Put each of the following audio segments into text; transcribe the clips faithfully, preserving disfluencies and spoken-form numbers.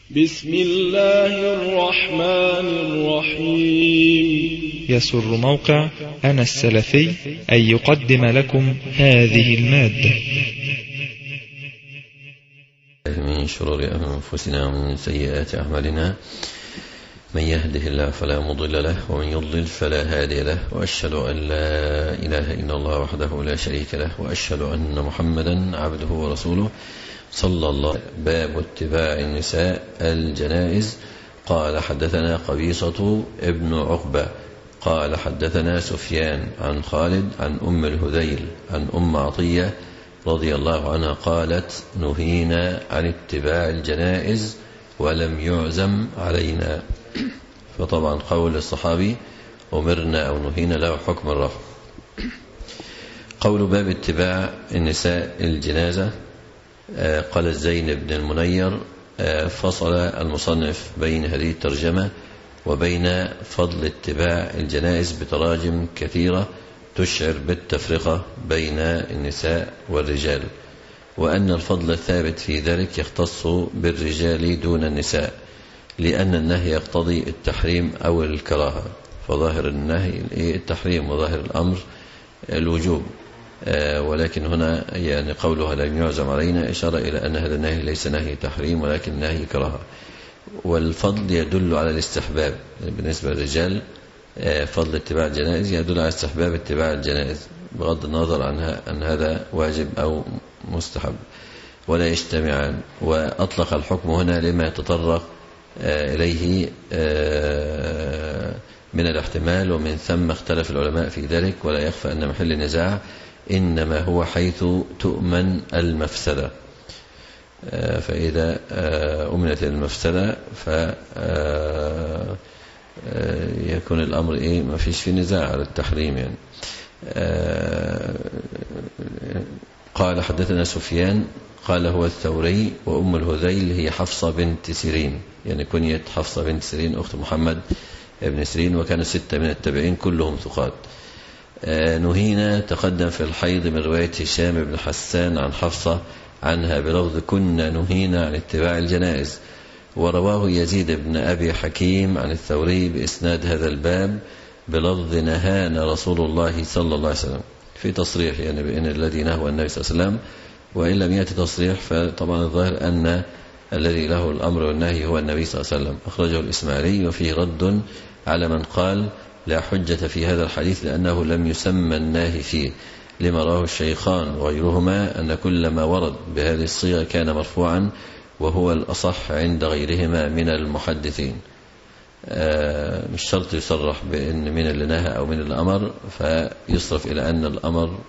بسم الله الرحمن الرحيم. يسر موقع أنا السلفي أن يقدم لكم هذه المادة. من شرور أنفسنا ومن سيئات أعمالنا، من يهده الله فلا مضل له ومن يضلل فلا هادي له، وأشهد أن لا إله إلا الله وحده لا شريك له، وأشهد أن محمدا عبده ورسوله صلى الله عليه وسلم. باب اتباع النساء الجنائز. قال حدثنا قبيصة ابن عقبة قال حدثنا سفيان عن خالد عن أم الهذيل عن أم عطية رضي الله عنها قالت: نهينا عن اتباع الجنائز ولم يعزم علينا. فطبعا قول الصحابي أمرنا أو نهينا له حكم الرفع. قول باب اتباع النساء الجنازة. قال زينب بن المنير: فصل المصنف بين هذه الترجمة وبين فضل اتباع الجنائز بتراجم كثيرة تشعر بالتفرقة بين النساء والرجال، وأن الفضل الثابت في ذلك يختص بالرجال دون النساء، لأن النهي يقتضي التحريم أو الكراهة، فظاهر النهي التحريم وظاهر الأمر الوجوب، ولكن هنا يعني قولها لم يعزم علينا إشارة إلى أن هذا النهي ليس نهي تحريم ولكن نهي كراهة. والفضل يدل على الاستحباب بالنسبة للرجال. فضل اتباع الجنائز يدل على استحباب اتباع الجنائز بغض النظر عن أن هذا واجب أو مستحب، ولا يجتمعان. وأطلق الحكم هنا لما يتطرق إليه من الاحتمال، ومن ثم اختلف العلماء في ذلك، ولا يخفى أن محل النزاع إنما هو حيث تؤمن المفسدة. فإذا أمنت المفسدة فيكون الأمر إيه؟ ما فيش في نزاع على التحريم يعني. قال حدثنا سفيان قال هو الثوري، وأم الهذيل هي حفصة بنت سيرين، يعني كنية حفصة بنت سيرين أخت محمد ابن سيرين، وكانوا ستة من التابعين كلهم ثقات. نهينا تقدم في الحيض من رواية هشام بن حسان عن حفصة عنها بلفظ كنا نهينا عن اتباع الجنائز. ورواه يزيد بن أبي حكيم عن الثوري بإسناد هذا الباب بلفظ نهانا رسول الله صلى الله عليه وسلم، في تصريح يعني بأن الذي نهى النبي صلى الله عليه وسلم، وإن لم يأتي تصريح فطبعا الظاهر أن الذي له الأمر والنهي هو النبي صلى الله عليه وسلم. أخرجه الإسماعيلي، وفيه رد على من قال لا حجة في هذا الحديث لأنه لم يسمى الناهي فيه، لما رواه الشيخان وغيرهما أن كل ما ورد بهذه الصيغة كان مرفوعا، وهو الأصح عند غيرهما من المحدثين. مش شرط يصرح بأن من اللي نهى أو من اللي أمر، فيصرف إلى أن الأمر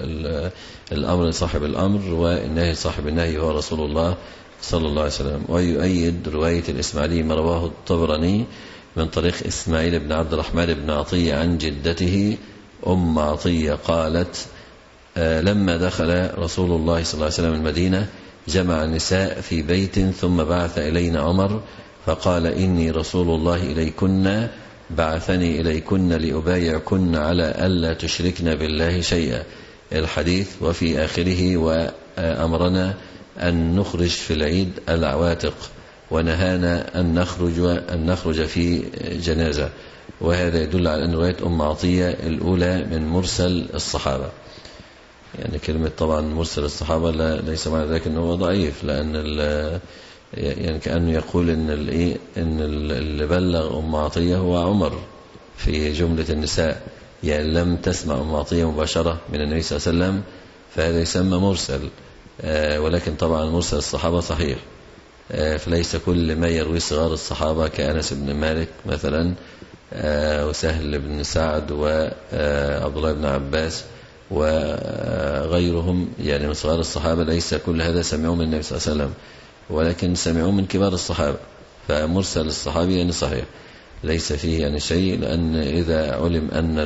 الأمر صاحب الأمر والنهي صاحب النهي هو رسول الله صلى الله عليه وسلم. ويؤيد رواية الإسماعيلي ما رواه الطبراني من طريق إسماعيل بن عبد الرحمن بن عطية عن جدته أم عطية قالت: لما دخل رسول الله صلى الله عليه وسلم المدينة جمع النساء في بيت، ثم بعث إلينا عمر فقال: إني رسول الله إليكن، بعثني إليكن لأبايعكن على ألا تشركن بالله شيئا. الحديث. وفي آخره: وأمرنا أن نخرج في العيد العواتق، ونهانا أن نخرج أن نخرج في جنازة. وهذا يدل على أن رواية أم عطية الأولى من مرسل الصحابة، يعني كلمة طبعا مرسل الصحابة لا ليس معنى ذلك أنه ضعيف، لأن يعني كأنه يقول إن الإيه إن اللي بلغ أم عطية هو عمر في جملة النساء، يعني لم تسمع أم عطية مباشرة من النبي صلى الله عليه وسلم، فهذا يسمى مرسل. ولكن طبعا مرسل الصحابة صحيح، فليس كل ما يروي صغار الصحابة كأنس بن مالك مثلا وسهل بن سعد وعبد الله بن عباس وغيرهم يعني من صغار الصحابة، ليس كل هذا سمعوا من النبي صلى الله عليه وسلم، ولكن سمعوا من كبار الصحابة. فمرسل الصحابي يعني صحيح، ليس فيه يعني شيء، لأن إذا علم أن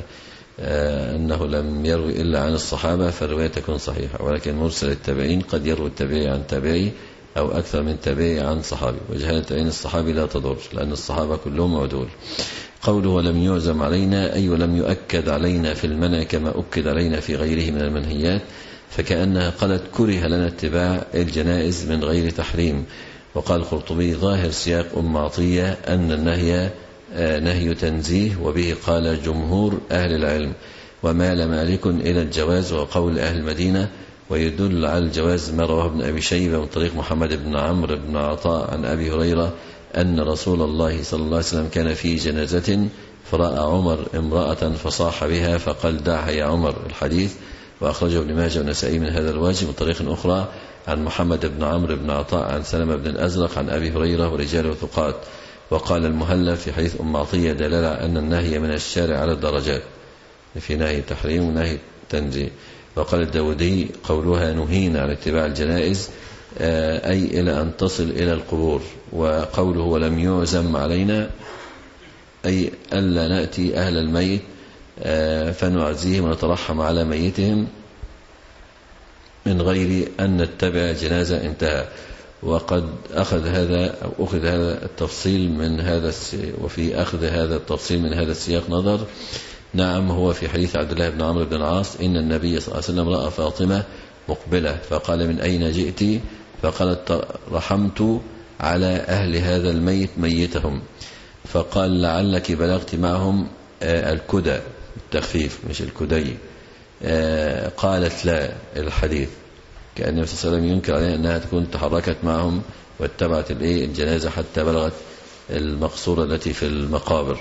أنه لم يروي إلا عن الصحابة فالرواية تكون صحيحة. ولكن مرسل التابعين قد يروي التابعي عن تابعي أو أكثر من تابعي عن صحابي، وجهالة عين الصحابي لا تضر، لأن الصحابة كلهم عدول. قوله ولم يعزم علينا أي ولم يؤكد علينا في المنع كما أكد علينا في غيره من المنهيات، فكأنها قالت كره لنا اتباع الجنائز من غير تحريم، وقال القرطبي ظاهر سياق أم عطية أن النهي نهي تنزيه، وبه قال جمهور أهل العلم، ومال مالك إلى الجواز وقول أهل المدينة، ويدل على الجواز ما رواه ابن أبي شيبة من طريق محمد بن عمرو بن عطاء عن أبي هريرة أن رسول الله صلى الله عليه وسلم كان في جنازة فرأى عمر امرأة فصاح بها فقال دعها يا عمر. الحديث وأخرجه ابن ماجه والنسائي من هذا الوجه من طريق أخرى عن محمد بن عمرو بن عطاء عن سلمة بن الأزرق عن أبي هريرة ورجاله ثقات. وقال المهلب في حديث أم عطية دلالة أن النهي من الشارع على الدرجات، في نهي تحريم ونهي تنزيه. وقال الداودي قولها نهينا عن اتباع الجنائز أي إلى أن تصل إلى القبور، وقوله ولم يعزم علينا أي ألا نأتي أهل الميت فنعزيهم ونترحم على ميتهم من غير أن نتبع جنازة. انتهى. وقد أخذ هذا أو أخذ هذا التفصيل من هذا وفي أخذ هذا التفصيل من هذا السياق نظر. نعم، هو في حديث عبد الله بن عمرو بن العاص إن النبي صلى الله عليه وسلم رأى فاطمة مقبلة فقال من أين جئت؟ فقالت رحمت على أهل هذا الميت ميتهم. فقال لعلك بلغت معهم الكدى، التخفيف مش الكدي. قالت لا. الحديث كأن النبي صلى الله عليه وسلم ينكر عليها أنها تكون تحركت معهم واتبعت الجنازة حتى بلغت المقصورة التي في المقابر.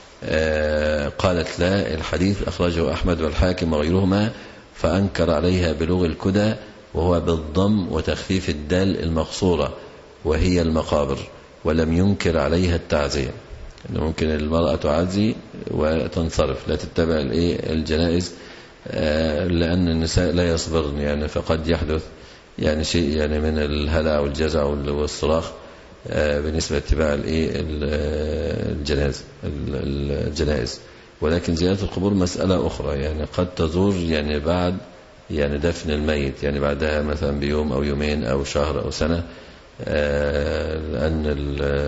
قالت لا. الحديث أخرجه أحمد والحاكم وغيرهما، فأنكر عليها بلوغ الكدى وهو بالضم وتخفيف الدال المقصورة وهي المقابر، ولم ينكر عليها التعزية. ممكن المرأة تعزي وتنصرف لا تتبع الجنائز لأن النساء لا يصبرن، يعني فقد يحدث يعني شيء يعني من الهلع والجزع والصراخ بالنسبة لاتباع الجنائز الجنائز ولكن زيارة القبور مسألة أخرى، يعني قد تزور يعني بعد يعني دفن الميت، يعني بعدها مثلا بيوم أو يومين أو شهر أو سنة. لأن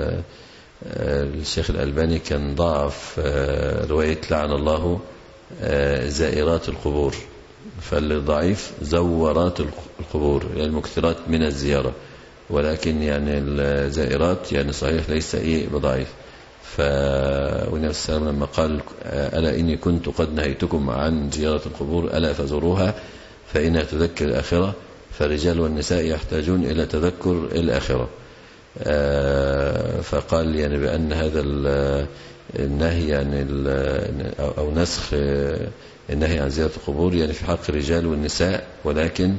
الشيخ الألباني كان ضعف رواية لعن الله زائرات القبور، فالضعيف زورات القبور يعني المكثرات من الزيارة، ولكن يعني الزائرات يعني صحيح ليس إيه بضعيف. فالنبي صلى الله عليه وسلم لما قال ألا إني كنت قد نهيتكم عن زيارة القبور ألا فزوروها فإنها تذكر الآخرة، فالرجال والنساء يحتاجون إلى تذكر الآخرة. فقال يعني بأن هذا النهي يعني أو نسخ النهي عن زيارة القبور يعني في حق الرجال والنساء، ولكن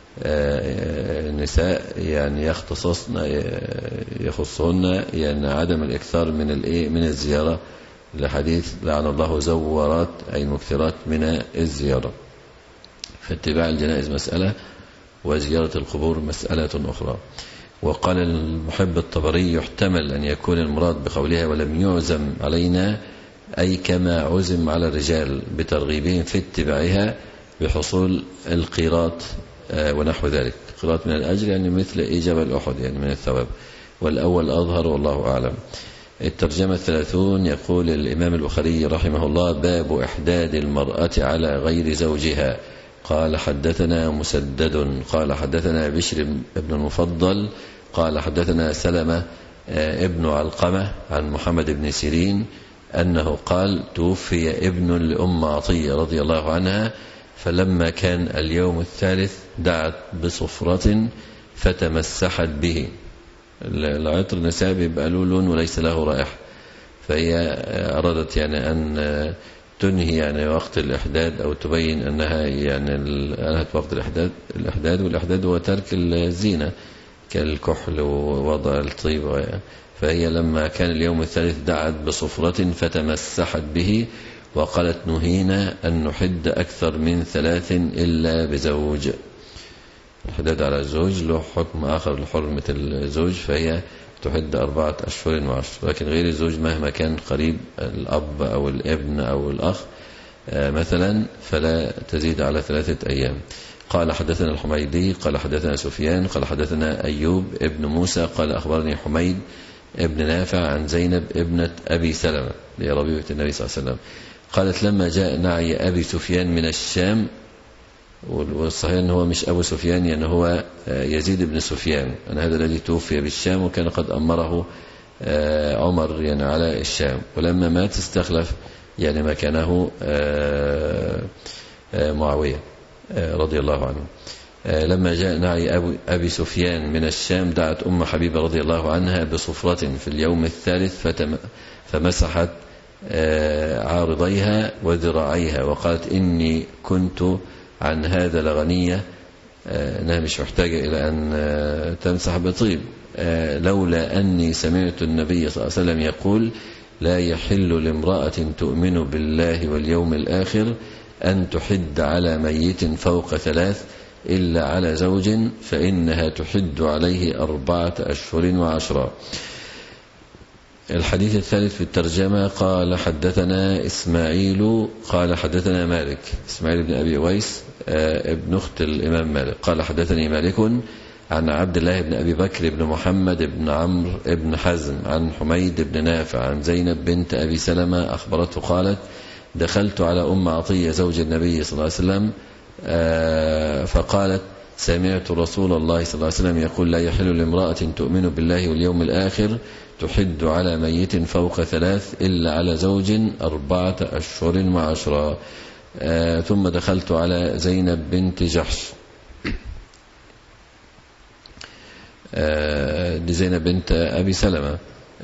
النساء يعني يختصصن يخصهن يعني عدم الإكثار من الإيه من الزيارة، لحديث لعن الله زورات أي المكثرات من الزيارة. فاتباع الجنائز مسألة وزيارة القبور مسألة أخرى. وقال المحب الطبري يحتمل أن يكون المراد بقولها ولم يعزم علينا أي كما عزم على الرجال بترغيبهم في اتباعها بحصول القيراط ونحو ذلك. قيراط من الأجر يعني مثل جبل أحد يعني من الثواب، والأول أظهر والله أعلم. الترجمة الثلاثون يقول الإمام البخاري رحمه الله باب إحداد المرأة على غير زوجها. قال حدثنا مسدد قال حدثنا بشر بن المفضل قال حدثنا سلمة ابن علقمة عن محمد بن سيرين أنه قال توفي ابن لأم عطية رضي الله عنها، فلما كان اليوم الثالث دعت بصفرة فتمسحت به. العطر نسابي يبقى له لون وليس له رائحة، فهي أرادت يعني أن تنهي يعني وقت الإحداد أو تبين أنها يعني أنهت وقت الإحداد. الإحداد والإحداد هو ترك الزينة كالكحل ووضع الطيب، فهي لما كان اليوم الثالث دعت بصفرة فتمسحت به وقالت نهينا أن نحد أكثر من ثلاث إلا بزوج. الحداد على الزوج له حكم آخر لحرمة الزوج، فهي تحد أربعة أشهر وعشر، لكن غير الزوج مهما كان قريب الأب أو الابن أو الأخ مثلا فلا تزيد على ثلاثة أيام. قال حدثنا الحميدي قال حدثنا سفيان قال حدثنا أيوب ابن موسى قال أخبرني حميد ابن نافع عن زينب ابنة أبي سلمة لربيبة النبي صلى الله عليه وسلم قالت لما جاء نعي أبي سفيان من الشام والصحيح أنه هو مش أبو سفيان، يعني هو يزيد بن سفيان، أن هذا الذي توفي بالشام وكان قد أمره عمر يعني على الشام، ولما مات استخلف يعني مكانه معاوية رضي الله عنه. لما جاء نعي أبي سفيان من الشام دعت أم حبيبة رضي الله عنها بصفرة في اليوم الثالث فمسحت عارضيها وذراعيها وقالت إني كنت عن هذا لغنية، أنها مش محتاجة إلى أن تمسح بطيب، لولا أني سمعت النبي صلى الله عليه وسلم يقول لا يحل لامرأة تؤمن بالله واليوم الآخر أن تحد على ميت فوق ثلاث إلا على زوج فإنها تحد عليه أربعة أشهر وعشرة. الحديث الثالث في الترجمة قال حدثنا إسماعيل قال حدثنا مالك، إسماعيل بن أبي ويس ابن أخت الإمام مالك قال حدثني مالك عن عبد الله بن أبي بكر بن محمد بن عمرو بن حزم عن حميد بن نافع عن زينب بنت أبي سلمة أخبرته قالت دخلت على أم عطية زوج النبي صلى الله عليه وسلم فقالت سمعت رسول الله صلى الله عليه وسلم يقول لا يحل لامرأة تؤمن بالله واليوم الآخر تحد على ميت فوق ثلاث إلا على زوج أربعة أشهر وعشرة. ثم دخلت على زينب بنت جحش، دي زينب بنت أبي سلمة،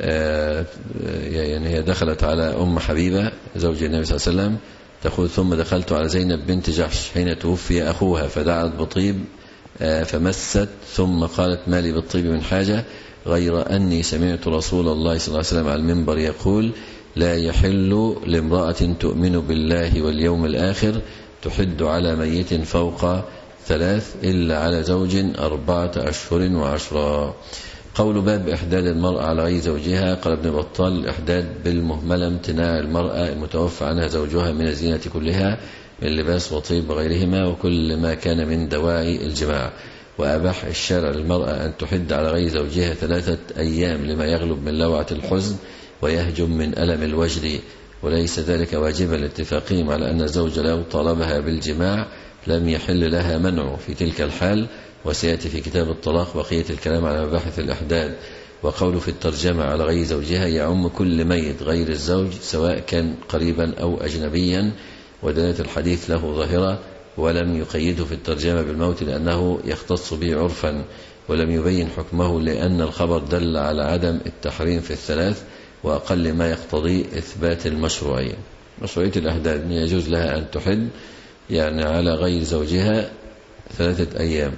يعني هي دخلت على أم حبيبة زوج النبي صلى الله عليه وسلم تقول ثم دخلت على زينب بنت جحش حين توفي أخوها فدعت بطيب فمست ثم قالت ما لي بالطيب من حاجة غير أني سمعت رسول الله صلى الله عليه وسلم على المنبر يقول لا يحل لامرأة تؤمن بالله واليوم الآخر تحد على ميت فوق ثلاث إلا على زوج أربعة أشهر وعشرة. قول باب إحداد المرأة على غير زوجها. قال ابن بطال الإحداد بالمهملة امتناع المرأة المتوفى عنها زوجها من الزينة كلها من لباس وطيب وغيرهما وكل ما كان من دواعي الجماع، وأباح الشارع للمرأة أن تحد على غير زوجها ثلاثة أيام لما يغلب من لوعة الحزن ويهجم من ألم الوجد، وليس ذلك واجبا لاتفاقهم على أن الزوج لو طلبها بالجماع لم يحل لها منعه في تلك الحال، وسيأتي في كتاب الطلاق بقية الكلام على مباحث الإحداد. وقوله في الترجمة على غير زوجها يعم كل ميت غير الزوج سواء كان قريبا أو أجنبيا، ودلالة الحديث له ظاهرة ولم يقيده في الترجمة بالموت لأنه يختص به عرفا، ولم يبين حكمه لأن الخبر دل على عدم التحريم في الثلاث وأقل ما يقتضي إثبات المشروعية. مشروعية الأحداد يجوز لها أن تحد يعني على غير زوجها ثلاثة أيام،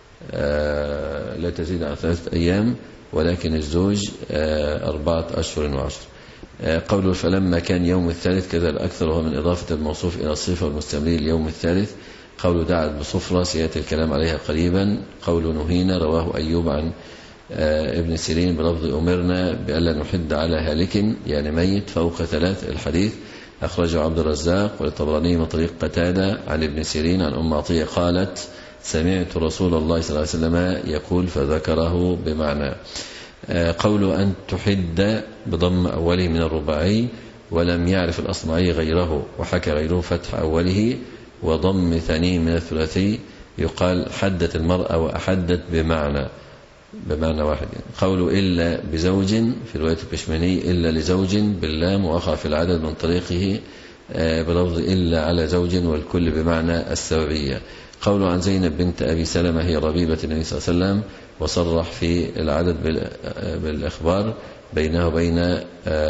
آه لا تزيد عن ثلاثة أيام، ولكن الزوج آه أربعة أشهر وعشر. آه قوله فلما كان يوم الثالث كذا الأكثر وهو من إضافة الموصوف إلى الصفة المستمرية اليوم الثالث. قوله دعت بصفرة سيأتي الكلام عليها قريبا. قوله نهينا رواه أيوب عن آه ابن سيرين بلفظ أمرنا بألا نحد على هالك يعني ميت فوق ثلاث. الحديث أخرجه عبد الرزاق والطبراني من طريق قتادة عن ابن سيرين عن أم عطية قالت سمعت رسول الله صلى الله عليه وسلم يقول فذكره بمعنى. قول أن تحد بضم أوله من الرباعي ولم يعرف الأصمعي غيره، وحكى غيره فتح أوله وضم ثانيه من الثلاثي يقال حدت المرأة وأحدت بمعنى بمعنى واحد. قول إلا بزوج في رواية البشماني إلا لزوج باللام وأخا في العدد من طريقه بلفظ إلا على زوج والكل بمعنى السببية. قول عن زينب بنت أبي سلمة هي ربيبة النبي صلى الله عليه وسلم وصرح في العدد بالإخبار بينه وبين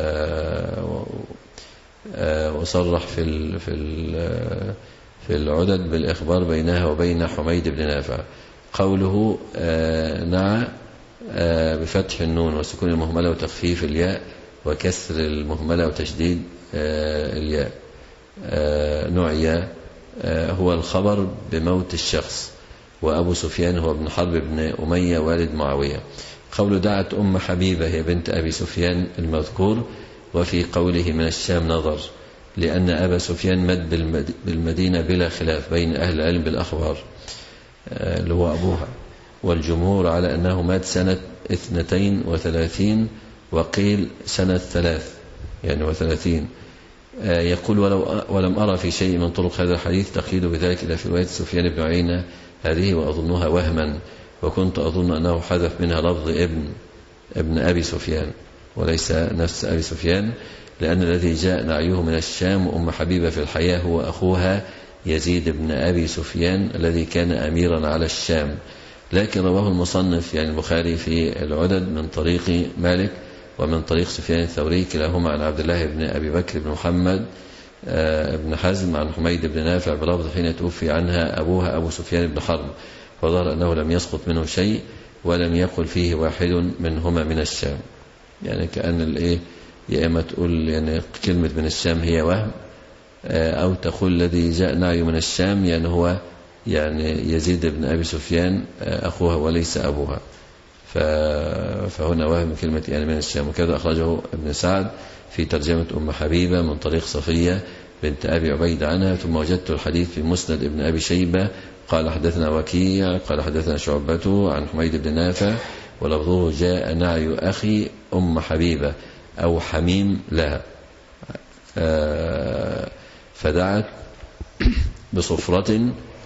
وصرح في في العدد بالإخبار بينها وبين حميد بن نافع. قوله نعى بفتح النون وسكون المهملة وتخفيف الياء وكسر المهملة وتشديد الياء. نعيا هو الخبر بموت الشخص، وأبو سفيان هو ابن حرب بن أمية والد معاوية. قول دعت أم حبيبة هي بنت أبي سفيان المذكور، وفي قوله من الشام نظر لأن أبا سفيان مد بالمدينة بلا خلاف بين أهل العلم بالأخبار اللي هو أبوها، والجمهور على أنه مات سنة اثنتين وثلاثين وقيل سنة ثلاث يعني وثلاثين. يقول ولو ولم أرى في شيء من طرق هذا الحديث تقييد بذلك إلى في رواية سفيان بن عيينة هذه وأظنها وهما، وكنت أظن أنه حذف منها لفظ ابن ابن أبي سفيان وليس نفس أبي سفيان، لأن الذي جاء نعيه من الشام أم حبيبة في الحياة هو أخوها يزيد بن أبي سفيان الذي كان أميرا على الشام. لكن رواه المصنف يعني البخاري في العدد من طريق مالك ومن طريق سفيان الثوري كلاهما عن عبد الله بن أبي بكر بن محمد بن حزم عن حميد بن نافع بلفظ حين توفي عنها أبوها أبو سفيان بن حرب، فظهر أنه لم يسقط منه شيء ولم يقل فيه واحد منهما من الشام. يعني كأن الإيه يا إما تقول يعني كلمة من الشام هي وهم، أو تقول الذي جاء نعي من الشام يعني هو يعني يزيد بن أبي سفيان أخوها وليس أبوها، فهنا وهم كلمة يعني من الشام. وكذا أخرجه ابن سعد في ترجمة أم حبيبة من طريق صفية بنت أبي عبيد عنها. ثم وجدت الحديث في مسند ابن أبي شيبة قال حدثنا وكيع قال حدثنا شعبة عن حميد بن نافع ولفظه جاء نعي أخي أم حبيبة أو حميم لها، فدعت بصفرة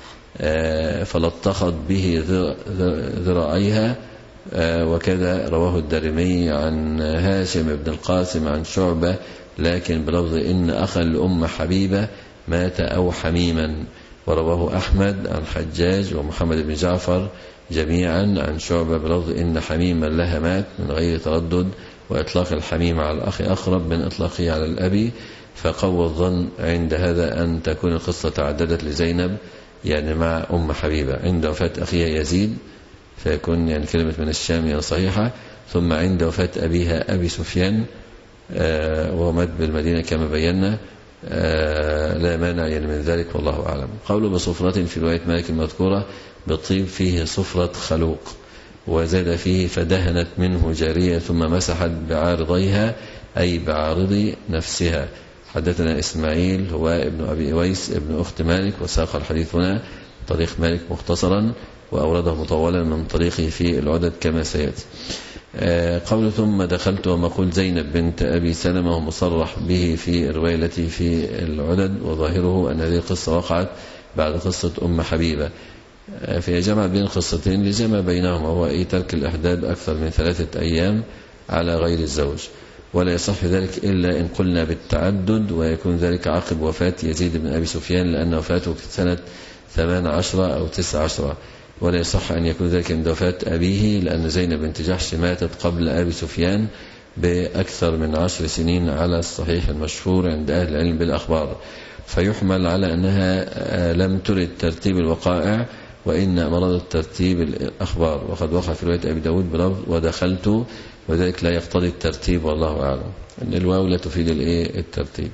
فلطخت به ذراعيها. وكذا رواه الدارمي عن هاشم بن القاسم عن شعبة لكن بلفظ إن أخا لأم حبيبة مات أو حميما. ورواه أحمد عن حجاج ومحمد بن جعفر جميعا عن شعبة بلفظ إن حميما لها مات من غير تردد، وإطلاق الحميم على الأخ أقرب من إطلاقه على الأبي. فقوى الظن عند هذا أن تكون القصة تعددت لزينب يعني مع أم حبيبة عند وفاة أخيها يزيد، فيكون يعني كلمة من الشام يعني صحيحة، ثم عند وفاة أبيها أبي سفيان آه وهو مات بالمدينة كما بينا آه لا مانع يعني من ذلك والله أعلم. قوله بصفرة في رواية مالك المذكورة بالطيب فيه صفرة خلوق، وزاد فيه فدهنت منه جارية ثم مسحت بعارضيها أي بعارض نفسها. حدثنا إسماعيل هو ابن أبي أويس ابن أخت مالك وساق الحديث هنا طريق مالك مختصرا وأورده مطولا من طريقه في العدد كما سيأتي. قول ثم دخلت ومقول زينب بنت أبي سلمة ومصرح به في الرواية التي في العدد، وظاهره أن هذه القصة وقعت بعد قصة أم حبيبة، في جمع بين قصتين لجمع بينهما وهو أي ترك الإحداد أكثر من ثلاثة أيام على غير الزوج، ولا يصح ذلك إلا إن قلنا بالتعدد، ويكون ذلك عقب وفاة يزيد بن أبي سفيان لأن وفاته في سنة ثمان عشرة أو تسع عشرة، ولا يصح أن يكون ذلك عند وفاة أبيه لأن زينب بنت جحش ماتت قبل أبي سفيان بأكثر من عشر سنين على الصحيح المشهور عند أهل العلم بالأخبار، فيحمل على أنها لم ترد ترتيب الوقائع وإن أمرضت ترتيب الأخبار. وقد وقع في رواية أبي داود بلفظ ودخلت، وذلك لا يقتضي الترتيب والله أعلم، أن الواو لا تفيد الترتيب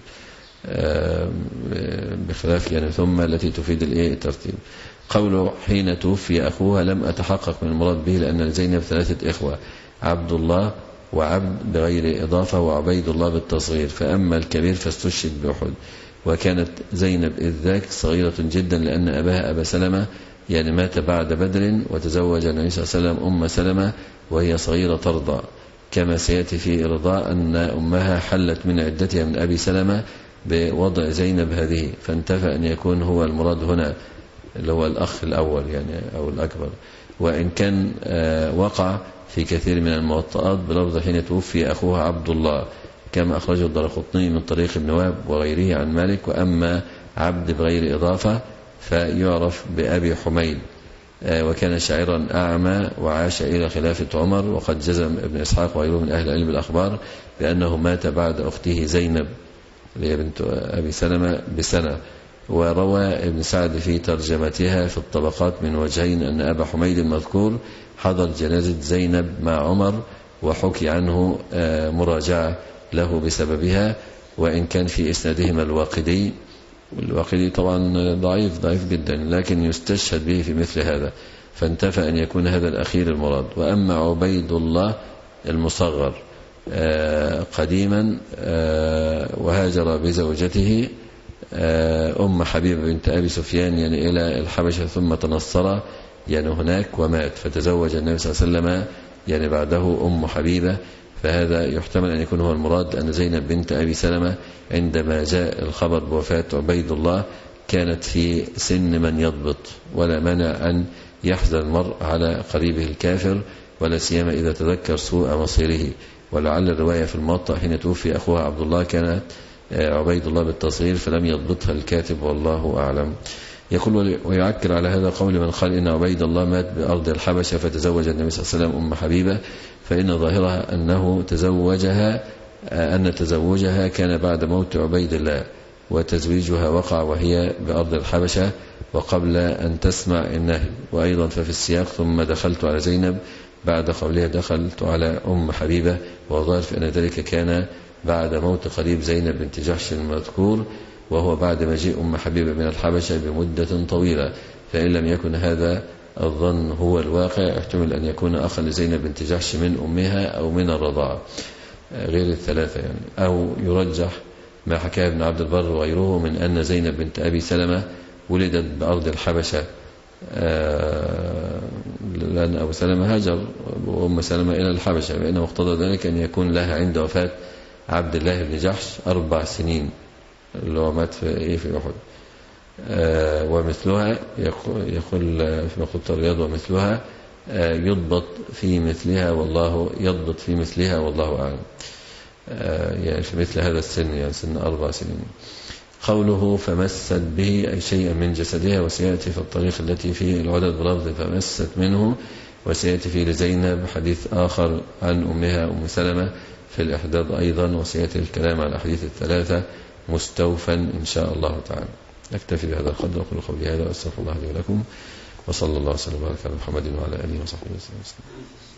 بخلاف يعني ثم التي تفيد الترتيب. قوله حين توفي أخوها لم أتحقق من المراد به لأن لزينب ثلاثة إخوة عبد الله وعبد بغير إضافة وعبيد الله بالتصغير، فأما الكبير فاستشهد بأحد. وكانت زينب إذ ذاك صغيرة جدا لأن أباها أبا سلمة يعني مات بعد بدر، وتزوج النبي صلى الله عليه وسلم أم سلمة وهي صغيرة ترضع، كما سيأتي في إرضاء أن أمها حلت من عدتها من أبي سلمة بوضع زينب هذه، فانتفى أن يكون هو المراد هنا اللي هو الأخ الأول يعني أو الأكبر، وإن كان وقع في كثير من الموطئات بلفظ حين توفي أخوها عبد الله كما أخرجه الدارقطني من طريق ابن وهب وغيره عن مالك. وأما عبد بغير إضافة فيعرف بأبي حميد، وكان شاعرا أعمى وعاش إلى خلافة عمر. وقد جزم ابن إسحاق وغيره من أهل العلم بالأخبار بأنه مات بعد أخته زينب اللي هي بنت أبي سلمة بسنة. وروى ابن سعد في ترجمتها في الطبقات من وجهين أن أبا حميد المذكور حضر جنازة زينب مع عمر، وحكي عنه مراجعة له بسببها، وإن كان في إسنادهما الواقدي، والواقدي طبعا ضعيف ضعيف جدا لكن يستشهد به في مثل هذا، فانتفى أن يكون هذا الأخير المراد. وأما عبيد الله المصغر قديما وهاجر بزوجته أم حبيبة بنت أبي سفيان يعني إلى الحبشة ثم تنصر يعني هناك ومات، فتزوج النبي صلى الله عليه وسلم يعني بعده أم حبيبة فهذا يحتمل أن يكون هو المراد، أن زينب بنت أبي سلمة عندما جاء الخبر بوفاة عبيد الله كانت في سن من يضبط، ولا مانع أن يحزن المرء على قريبه الكافر، ولا سيما إذا تذكر سوء مصيره. ولعل الرواية في الموطأ حين توفي أخوها عبد الله كانت عبيد الله بالتصغير فلم يضبطها الكاتب، والله أعلم. يقول ويعكر على هذا قول من قال إن عبيد الله مات بأرض الحبشة فتزوج النبي صلى الله عليه وسلم أم حبيبة، فإن ظاهرها أنه تزوجها أن تزوجها كان بعد موت عبيد الله، وتزويجها وقع وهي بأرض الحبشة وقبل أن تسمع النهي. وأيضا ففي السياق ثم دخلت على زينب بعد قولها دخلت على أم حبيبة، وظاهر في أن ذلك كان بعد موت قريب زينب بنت جحش المذكور، وهو بعد مجيء أم حبيبة من الحبشة بمدة طويلة. فإن لم يكن هذا الظن هو الواقع احتمل أن يكون أخا لزينب بنت جحش من أمها أو من الرضاعة غير الثلاثة يعني. أو يرجح ما حكاه ابن عبد البر وغيره من أن زينب بنت أبي سلمة ولدت بأرض الحبشة، لأن أبو سلمة هاجر وأم سلمة إلى الحبشة، فإن مقتضى ذلك أن يكون لها عند وفاة عبد الله بن جحش أربع سنين اللي هو مات في إيه في أحد. ومثلها يقول في مقطع الرياض ومثلها يضبط في مثلها والله يضبط في مثلها والله أعلم، يعني في مثل هذا السن، يعني سن أربع سنين. قوله فمست به أي شيئا من جسدها، وسيأتي في الطريق التي فيه العدد بلفظ فمست منه، وسيأتي فيه لزينب حديث آخر عن أمها أم سلمة في الإحداث أيضا، وسيأتي الكلام على الأحاديث الثلاثة مستوفا إن شاء الله تعالى. نكتفي بهذا القدر وقل قولي هذا وأستغفر الله لي ولكم، وصلى الله وسلم وبارك على محمد وعلى آله وصحبه وسلم.